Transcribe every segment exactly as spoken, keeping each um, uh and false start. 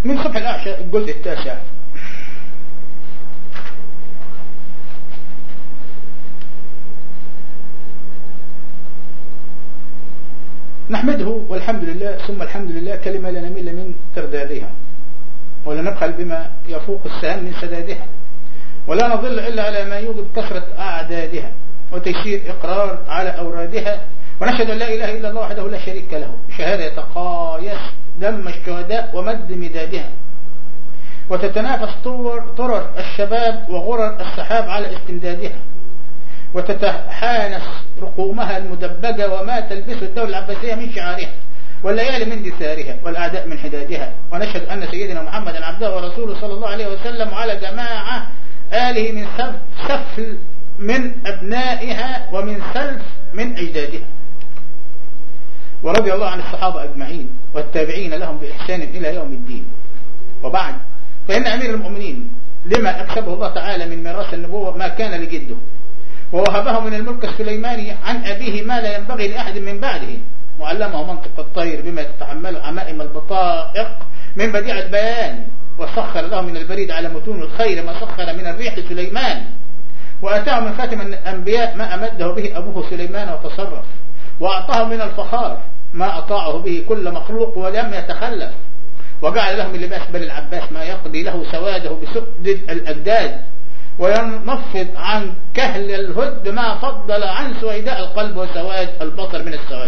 من صبح الأعشى الجزء التاسع. نحمده والحمد لله ثم الحمد لله كلمة لا نمل من تردادها ولا نبخل بما يفوق السهام من سدادها ولا نضل إلا على ما يوجب كثرة أعدادها وتيسير إقرار على أورادها، ونشهد أن لا إله إلا الله وحده لا شريك له شهادة يتقايس دم الشهداء ومد مدادها، وتتنافس طرر الشباب وغرر السحاب على استمدادها، وتتحانس رقومها المدبجة وما تلبسه الدولة العباسية من شعارها والليالي من دثارها والأعداء من حدادها. ونشهد أن سيدنا محمد عبده ورسوله صلى الله عليه وسلم وعلى جماعة آله من سفل من أبنائها ومن سلف من أجدادها. ورضي الله عن الصحابة أجمعين والتابعين لهم بإحسان إلى يوم الدين. وبعد، فإن أمير المؤمنين لما أكسبه الله تعالى من ميراث النبوة ما كان لجده، ووهبه من الملك السليماني عن أبيه ما لا ينبغي لأحد من بعده، وعلمه منطق الطير بما تتحمل عمائم البطائق من بديع البيان، وسخر له من البريد على متون الخير ما سخر من الريح سليمان، وأتاه من خاتم الأنبياء ما أمده به أبوه سليمان وتصرف، وأعطاه من الفخار ما أطاعه به كل مخلوق ولم يتخلف، وجعل له من لباس بني العباس ما يقضي له سواده بسدد الأجداد، وينفض عن كهل الهد ما فضل عن سويداء القلب وسواد البصر من السواد،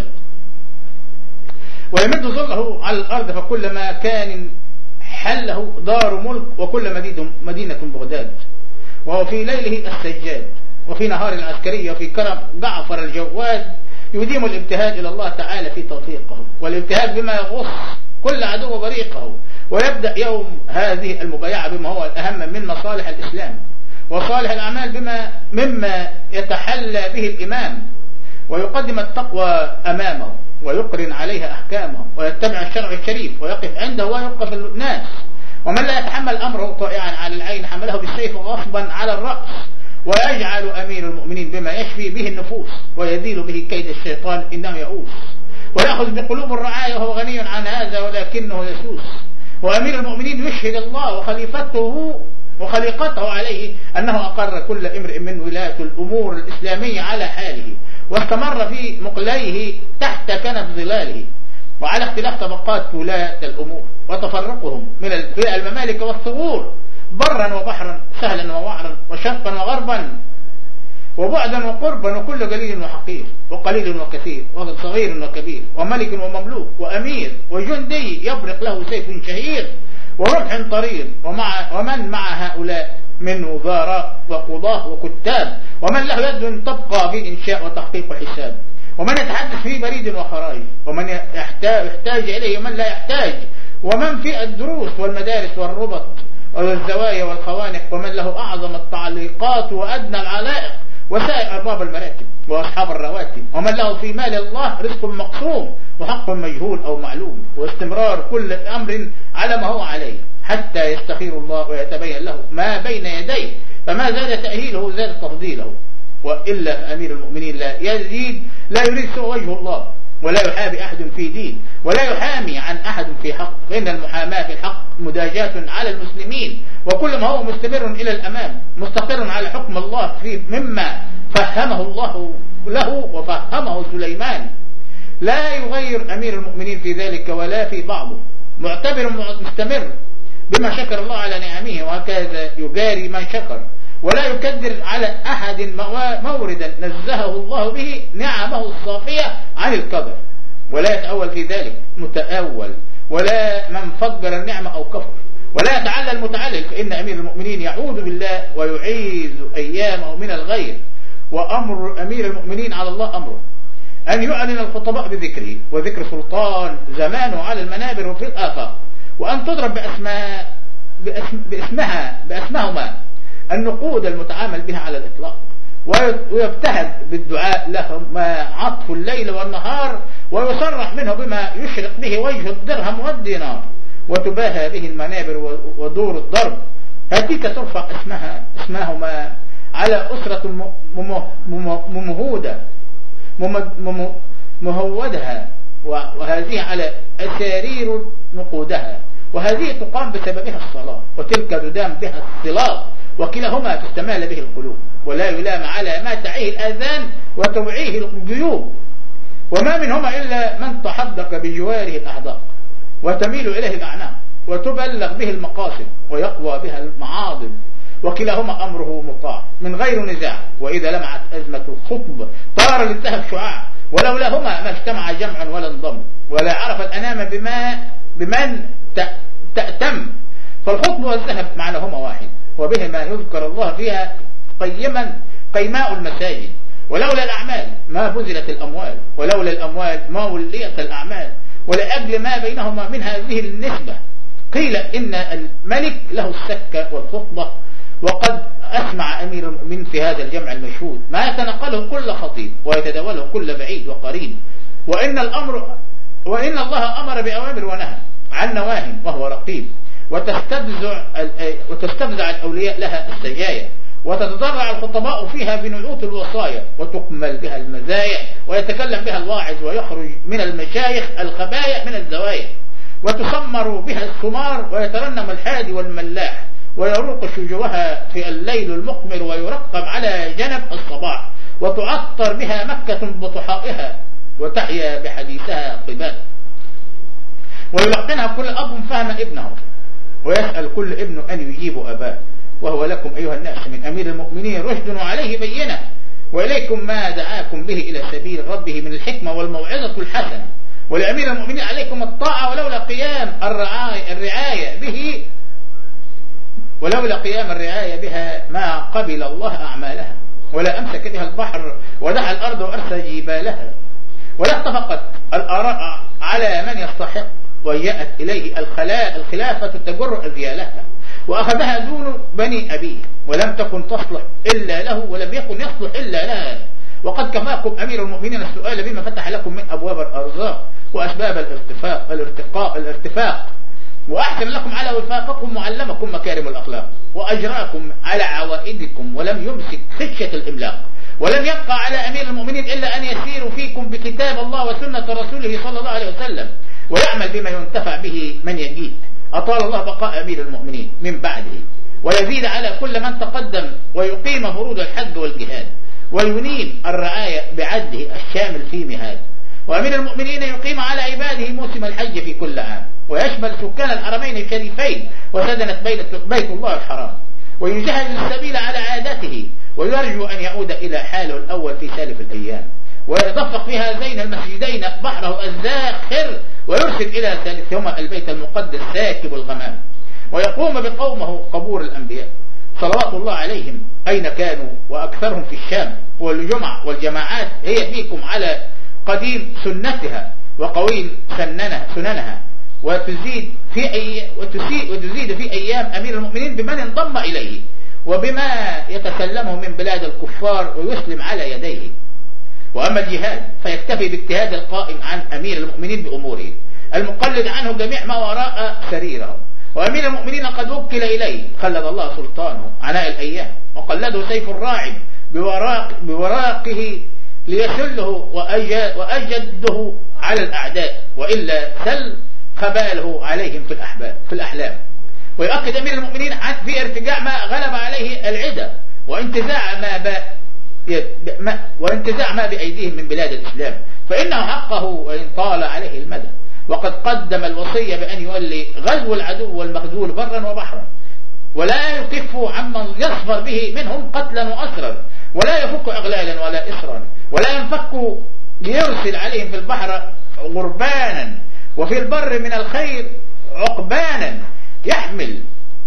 ويمد ظله على الأرض فكل ما كان حله دار ملك وكل مدينة بغداد، وهو في ليله السجاد وفي نهار العسكرية وفي كرم جعفر الجواد يديم الابتهاج إلى الله تعالى في توفيقه والابتهاج بما يغص كل عدو بريقه، ويبدأ يوم هذه المبايعة بما هو الأهم من مصالح الإسلام وصالح الأعمال بما مما يتحلى به الإمام، ويقدم التقوى أمامه ويقرن عليها أحكامه ويتبع الشرع الشريف ويقف عنده ويوقف الناس، ومن لا يتحمل أمره طائعا على العين حمله بالسيف غصبا على الرأس، ويجعل أمير المؤمنين بما يشفي به النفوس ويزيل به كيد الشيطان إنه يئوس، ويأخذ بقلوب الرعاية وهو غني عن هذا ولكنه يسوس. وأمير المؤمنين يشهد الله وخليفته وخليقته عليه أنه أقر كل امرئ من ولاة الأمور الإسلامية على حاله، واستمر في مقليه تحت كنف ظلاله، وعلى اختلاف طبقات ولاة الأمور وتفرقهم من الممالك والثغور برا وبحرا سهلا ووعرا وشرقا وغربا وبعدا وقربا وكل جليل وحقير وقليل وكثير وصغير وكبير وملك ومملوك وأمير وجندي يبرق له سيف شهير ورمح طرير، ومع ومن مع هؤلاء من وزراء وقضاة وكتاب، ومن له يد تبقى في إنشاء وتحقيق وحساب، ومن يتحدث في بريد وخرايج، ومن يحتاج, يحتاج إليه ومن لا يحتاج، ومن في الدروس والمدارس والربط والزوايا والخوانق، ومن له أعظم التعليقات وأدنى العلائق، وسائر أرباب المراكب وأصحاب الرواتب، ومن له في مال الله رزق مقسوم وحق مجهول أو معلوم، واستمرار كل أمر على ما هو عليه حتى يستخير الله ويتبين له ما بين يديه، فما زاد تأهيله زاد تفضيله. وإلا أمير المؤمنين لا يزيد لا يريد سوى وجه الله، ولا يحابي أحد في دين، ولا يحامي عن أحد في حق، فإن المحاماة في الحق مداجاة على المسلمين، وكل ما هو مستمر إلى الأمام مستقر على حكم الله في مما فهمه الله له وفهمه سليمان، لا يغير أمير المؤمنين في ذلك ولا في بعضه، معتبر مستمر بما شكر الله على نعمه، وهكذا يجاري من شكر، ولا يكدر على أحد موردا نزهه الله به نعمه الصافية عن الكبر، ولا يتأول في ذلك متأول، ولا من فجر النعمة أو كفر، ولا يتعلى المتعلل، فإن أمير المؤمنين يعوذ بالله ويعيذ أيامه من الغير. وأمر أمير المؤمنين على الله أمره أن يعلن الخطباء بذكره وذكر سلطان زمانه على المنابر وفي الآفاق، وأن تضرب بأسماء بأسم باسمها بأسمهما النقود المتعامل بها على الإطلاق، ويبتهد بالدعاء لهم ما عطف الليل والنهار، ويصرح منه بما يشرق به وجه الدرهم والدينار، وتباهى به المنابر ودور الضرب، هاتيك ترفع اسمها اسمهما على أسرة ممهودة مهودها، وهذه على أسارير نقودها، وهذه تقام بسببها الصلاة، وتلك تدام بها الصلاة، وكلاهما تستمال به القلوب، ولا يلام على ما تعيه الآذان وتوعيه الجيوب. وما منهما إلا من تحدق بجواره الأحداق، وتميل إليه الأعناق، وتبلغ به المقاصد، ويقوى بها المعاضد، وكلاهما أمره مطاع من غير نزاع. وإذا لمعت أزمة الخطب طار للذهب شعاع، ولولاهما ما اجتمع جمع ولا انضم، ولا عرف الأنام بما بمن تأتم. فالخطب والذهب معناهما واحد، وبهما يذكر الله فيها قيما قيماء المساجد. ولولا الأعمال ما بذلت الأموال، ولولا الأموال ما وليت الأعمال، ولأجل ما بينهما من هذه النسبة قيل إن الملك له السكة والخطبة. وقد أسمع أمير المؤمنين في هذا الجمع المشهود ما يتنقله كل خطيب ويتداوله كل بعيد وقريب، وإن الأمر وإن الله أمر بأوامر ونهى عن نواه وهو رقيب، وتستفزع وتستفزع الأولياء لها السجايا، وتتضرع الخطباء فيها بنعوت الوصايا، وتكمل بها المزايا، ويتكلم بها الواعظ، ويخرج من المشايخ الخبايا من الزوايا، وتسمر بها السمار، ويترنم الحادي والملاح، ويروق شجوها في الليل المقمر، ويرقب على جنب الصباح، وتعطر بها مكة بطحائها، وتحيا بحديثها قبال، ويلقنها كل أب فهم ابنه، ويسأل كل ابن أن يجيب أباه. وهو لكم أيها الناس من أمير المؤمنين رشد وعليه بينة، وإليكم ما دعاكم به إلى سبيل ربه من الحكمة والموعظة الحسنة. ولأمير المؤمنين عليكم الطاعة، ولولا قيام الرعاية, الرعاية به ولولا قيام الرعاية بها ما قبل الله أعمالها، ولا أمسك بها البحر ودعا الأرض وأرسى جبالها، ولا اتفقت الآراء على من يستحق، وجاءت إليه الخلافة تجر أذيالها، وأخذها دون بني أبيه، ولم تكن تصلح إلا له، ولم يكن يصلح إلا لها. وقد كفاكم أمير المؤمنين السؤال بما فتح لكم من أبواب الأرزاق وأسباب الارتفاق الارتقاء الارتفاق وأحسن لكم على وفاقكم، وعلمكم مكارم الأخلاق، وأجراكم على عوائدكم، ولم يمسك خشية الإملاق. ولم يبقى على أمير المؤمنين إلا أن يسيروا فيكم بكتاب الله وسنة رسوله صلى الله عليه وسلم، ويعمل بما ينتفع به من يجيء. أطال الله بقاء أمير المؤمنين من بعده، ويزيد على كل من تقدم، ويقيم فروض الحج والجهاد، وينيم الرعاية بعده الشامل في مهاد. وأمير المؤمنين يقيم على عباده موسم الحج في كل عام، ويشمل سكان الحرمين الشريفين وسدنة بيت الله الحرام، ويجهز السبيل على عادته، ويرجو أن يعود إلى حاله الأول في سالف الأيام، ويتدفق في هذين المسجدين بحره الزاخر، ويرسل إلى ثالثهما البيت المقدس ساكب الغمام، ويقوم بقومه قبور الأنبياء صلوات الله عليهم أين كانوا، وأكثرهم في الشام. والجمع والجماعات هي فيكم على قديم سنتها وقويم سننها سننها، وتزيد في أي وتزيد, وتزيد في أيام أمير المؤمنين بمن انضم إليه، وبما يتسلمه من بلاد الكفار ويسلم على يديه. وأما الجهاد فيكتفي باجتهاد القائم عن أمير المؤمنين بأموره، المقلد عنه جميع ما وراء سريره. وأمير المؤمنين قد وكل إليه، خلد الله سلطانه عناء الأيام، وقلده سيف الراعب بوراق بوراقه ليسله وأجده على الأعداء، وإلا سل خباله عليهم في الأحباب في الأحلام. ويؤكد أمير المؤمنين في ارتجاع ما غلب عليه العدى، وانتزاع ما باء وانتزاع ما بأيديهم من بلاد الإسلام، فإنه حقه وإن طال عليه المدى. وقد قدم الوصية بأن يولي غزو العدو والمخذول برا وبحرا، ولا يكف عمن يصفر به منهم قتلا وأسرا، ولا يفك أغلالا ولا إسرا، ولا ينفك ليرسل عليهم في البحر غربانا، وفي البر من الخير عقبانا، يحمل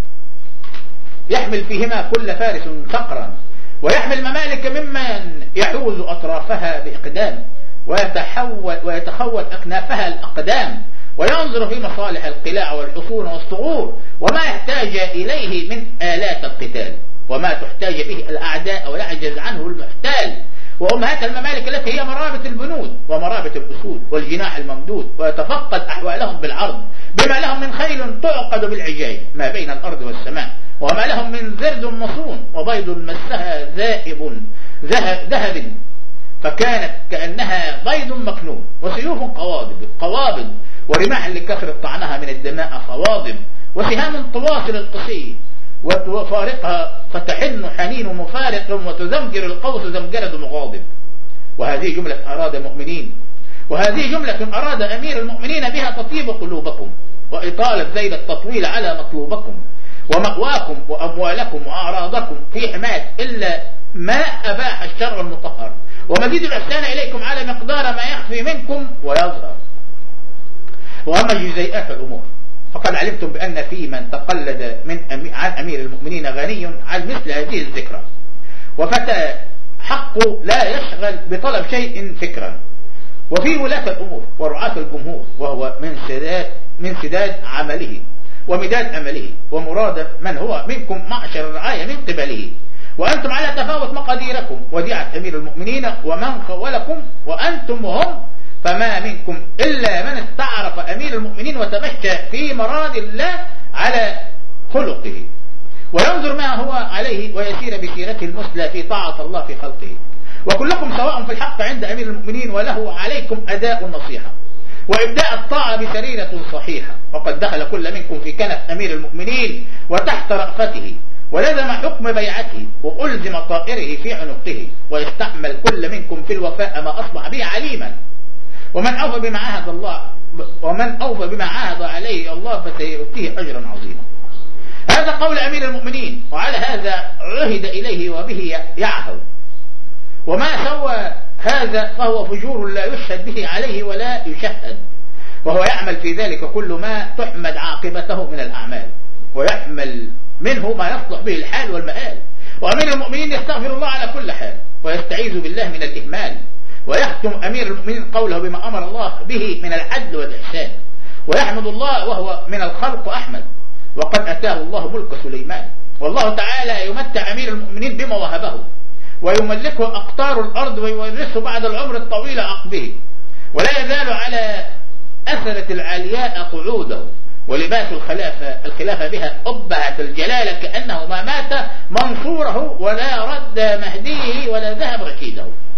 يحمل فيهما كل فارس ثقرا، ويحمل ممالك ممن يحوز أطرافها بإقدام، ويتحول ويتخول أكنافها الأقدام، وينظر في مصالح القلاع والحصون والصغور، وما يحتاج إليه من آلات القتال، وما تحتاج به الأعداء ويعجز عنه المحتال، وأمهات الممالك التي هي مرابط البنود ومرابط الأسود والجناح الممدود، ويتفقد أحوالهم بالعرض، بما لهم من خيل تعقد بالعجاج ما بين الأرض والسماء، وما لهم من زرد مصون، وبيض مسها ذائب ذهب فكانت كأنها بيض مكنون، وسيوف قوابض قوابض ورماح لكثرة طعنها من الدماء خواضب، وسهام تواصل القصي وتفارقها فتحن حنين مفارق، وتزمجر القوس زمجرة مغاضب. وهذه جملة أراد المؤمنين، وهذه جملة أراد أمير المؤمنين بها تطيب قلوبكم وإطالة ذيل التطويل على مطلوبكم، ومأواكم وأموالكم وأعراضكم في حماية إلا ما أباح الشرع المطهر، ومزيد الإحسان إليكم على مقدار ما يخفي منكم ويظهر. وأما جزيئات الأمور فقد علمتم بأن في من تقلد من أمي عن أمير المؤمنين غني عن مثل هذه الذكرى، وفتى حقه لا يشغل بطلب شيء فكرا. وفي ولاة الأمور ورعاة الجمهور، وهو من سداد من سداد عمله ومداد أمله، ومراد من هو منكم معشر الرعاية من قبله، وأنتم على تفاوت مقاديركم وديعة أمير المؤمنين ومن خولكم، وأنتم وهم، فما منكم إلا من استعرف أمير المؤمنين وتمشى في مراد الله على خلقه، وينظر ما هو عليه ويسير بسيرته المثلى في طاعة الله في خلقه. وكلكم سواء في الحق عند أمير المؤمنين، وله عليكم أداء النصيحة وإبداء الطاعة بسريرة صحيحة. وقد دخل كل منكم في كنف أمير المؤمنين وتحت رأفته، ولزم حكم بيعته، وألزم طائره في عنقه، ويستحمل كل منكم في الوفاء ما أصبح به عليما. ومن أوفى بما عاهد الله ومن أوفى بما عاهد عليه الله فسيؤتيه أجرا عظيما. هذا قول أمير المؤمنين، وعلى هذا عهد إليه وبه يعهد. وما سوى هذا فهو فجور لا يشهد به عليه ولا يشهد، وهو يعمل في ذلك كل ما تحمد عاقبته من الأعمال، ويحمل منه ما يصلح به الحال والمآل. وأمير المؤمنين يستغفر الله على كل حال، ويستعيذ بالله من الإهمال، ويختم أمير المؤمنين قوله بما أمر الله به من العدل والإحسان، ويحمد الله وهو من الخلق أحمد، وقد أتاه الله ملك سليمان. والله تعالى يمتع أمير المؤمنين بما وهبه، ويملكه أقطار الأرض، ويورثه بعد العمر الطويل عقبه، ولا يزال على أثرة العلياء قعوده، ولباس الخلافة الخلافة بها أبهة الجلالة، كأنه ما مات منصوره ولا رد مهديه ولا ذهب رشيده.